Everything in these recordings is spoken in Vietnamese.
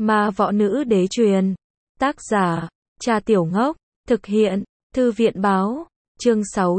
Ma võ nữ đế truyền. Tác giả, Cha Tiểu Ngốc. Thực hiện, Thư viện báo. Chương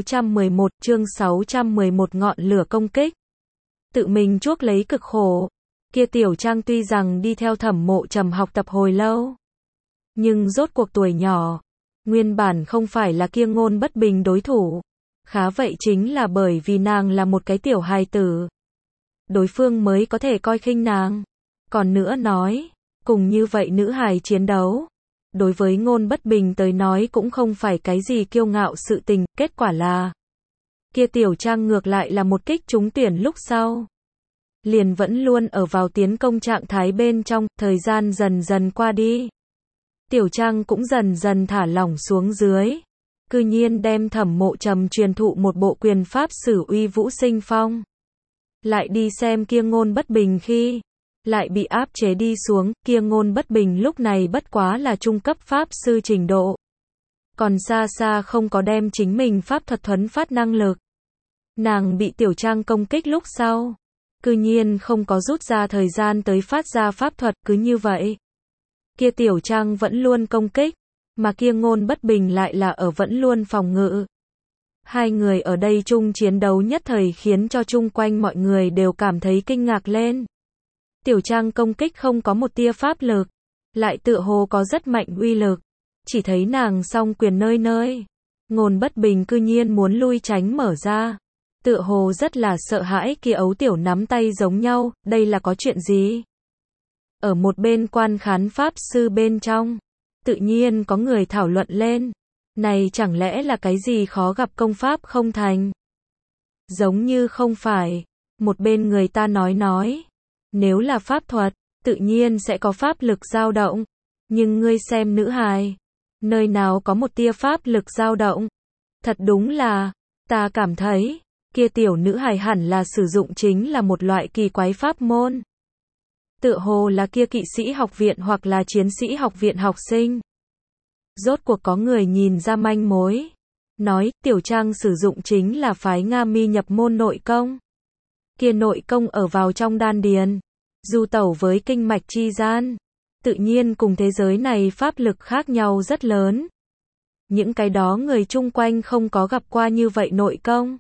611 ngọn lửa công kích. Tự mình chuốc lấy cực khổ. Kia Tiểu Trang tuy rằng đi theo Thẩm Mộ Trầm học tập hồi lâu, nhưng rốt cuộc tuổi nhỏ, nguyên bản không phải là kia Ngôn Bất Bình đối thủ. Khá vậy chính là bởi vì nàng là một cái tiểu hài tử, đối phương mới có thể coi khinh nàng. Còn nữa nói, cùng như vậy nữ hài chiến đấu, đối với Ngôn Bất Bình tới nói cũng không phải cái gì kiêu ngạo sự tình, kết quả là kia Tiểu Trang ngược lại là một kích trúng tuyển lúc sau, liền vẫn luôn ở vào tiến công trạng thái bên trong. Thời gian dần dần qua đi, Tiểu Trang cũng dần dần thả lỏng xuống dưới, cư nhiên đem Thẩm Mộ Trầm truyền thụ một bộ quyền pháp Sử Uy Vũ Sinh Phong. Lại đi xem kia Ngôn Bất Bình khi lại bị áp chế đi xuống. Kia Ngôn Bất Bình lúc này bất quá là trung cấp pháp sư trình độ, còn xa xa không có đem chính mình pháp thuật thuấn phát năng lực. Nàng bị Tiểu Trang công kích lúc sau, cư nhiên không có rút ra thời gian tới phát ra pháp thuật. Cứ như vậy, kia Tiểu Trang vẫn luôn công kích, mà kia Ngôn Bất Bình lại là ở vẫn luôn phòng ngự. Hai người ở đây chung chiến đấu nhất thời khiến cho chung quanh mọi người đều cảm thấy kinh ngạc lên. Tiểu Trang công kích không có một tia pháp lực, lại tựa hồ có rất mạnh uy lực. Chỉ thấy nàng song quyền nơi nơi, Ngôn Bất Bình cư nhiên muốn lui tránh mở ra, tựa hồ rất là sợ hãi. Kia ấu tiểu nắm tay giống nhau, đây là có chuyện gì? Ở một bên quan khán pháp sư bên trong, tự nhiên có người thảo luận lên, này chẳng lẽ là cái gì khó gặp công pháp không thành? Giống như không phải. Một bên người ta nói, nếu là pháp thuật, tự nhiên sẽ có pháp lực dao động, nhưng ngươi xem nữ hài, nơi nào có một tia pháp lực dao động? Thật đúng là, ta cảm thấy, kia tiểu nữ hài hẳn là sử dụng chính là một loại kỳ quái pháp môn. Tựa hồ là kia kỵ sĩ học viện hoặc là chiến sĩ học viện học sinh. Rốt cuộc có người nhìn ra manh mối, nói Tiểu Trang sử dụng chính là phái Nga Mi nhập môn nội công. Kia nội công ở vào trong đan điền, du tẩu với kinh mạch chi gian, tự nhiên cùng thế giới này pháp lực khác nhau rất lớn. Những cái đó người chung quanh không có gặp qua như vậy nội công,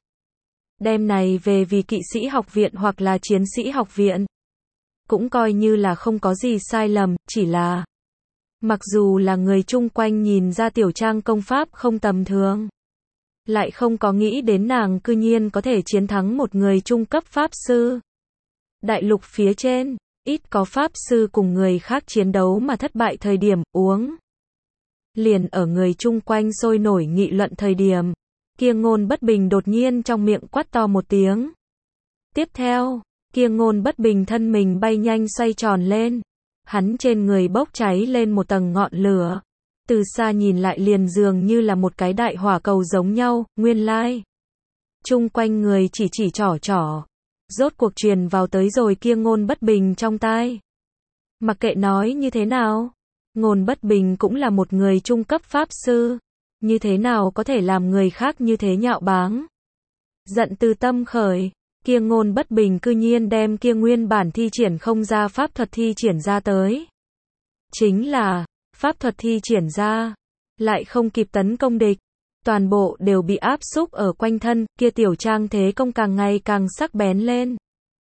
đem này về vì kỵ sĩ học viện hoặc là chiến sĩ học viện, cũng coi như là không có gì sai lầm. Chỉ là, mặc dù là người chung quanh nhìn ra Tiểu Trang công pháp không tầm thường, lại không có nghĩ đến nàng cư nhiên có thể chiến thắng một người trung cấp pháp sư. Đại lục phía trên, ít có pháp sư cùng người khác chiến đấu mà thất bại thời điểm uống. Liền ở người chung quanh sôi nổi nghị luận thời điểm, kia Ngôn Bất Bình đột nhiên trong miệng quát to một tiếng. Tiếp theo, kia Ngôn Bất Bình thân mình bay nhanh xoay tròn lên, hắn trên người bốc cháy lên một tầng ngọn lửa. Từ xa nhìn lại liền dường như là một cái đại hỏa cầu giống nhau. Nguyên lai, chung quanh người chỉ trỏ, rốt cuộc truyền vào tới rồi kia Ngôn Bất Bình trong tai. Mặc kệ nói như thế nào, Ngôn Bất Bình cũng là một người trung cấp pháp sư, như thế nào có thể làm người khác như thế nhạo báng. Giận từ tâm khởi, kia Ngôn Bất Bình cư nhiên đem kia nguyên bản thi triển không ra pháp thuật thi triển ra tới. Chính là, pháp thuật thi triển ra, lại không kịp tấn công địch, toàn bộ đều bị áp xúc ở quanh thân. Kia Tiểu Trang thế công càng ngày càng sắc bén lên,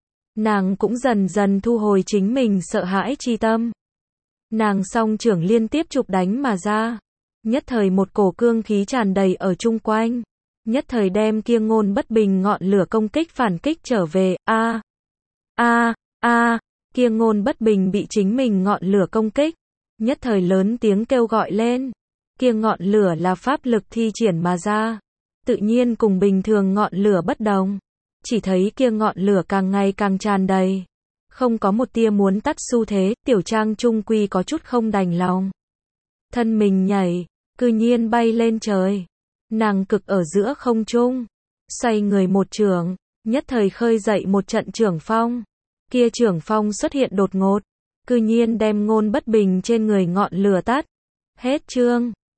nàng cũng dần dần thu hồi chính mình sợ hãi chi tâm. Nàng song trưởng liên tiếp chụp đánh mà ra, nhất thời một cổ cương khí tràn đầy ở chung quanh, nhất thời đem kia Ngôn Bất Bình ngọn lửa công kích phản kích trở về. Kia Ngôn Bất Bình bị chính mình ngọn lửa công kích, nhất thời lớn tiếng kêu gọi lên. Kia ngọn lửa là pháp lực thi triển mà ra, tự nhiên cùng bình thường ngọn lửa bất đồng. Chỉ thấy kia ngọn lửa càng ngày càng tràn đầy, không có một tia muốn tắt xu thế. Tiểu Trang trung quy có chút không đành lòng, thân mình nhảy, cư nhiên bay lên trời. Nàng cực ở giữa không trung, xoay người một chưởng, nhất thời khơi dậy một trận chưởng phong. Kia chưởng phong xuất hiện đột ngột, cư nhiên đem Ngôn Bất Bình trên người ngọn lửa tắt. Hết chương.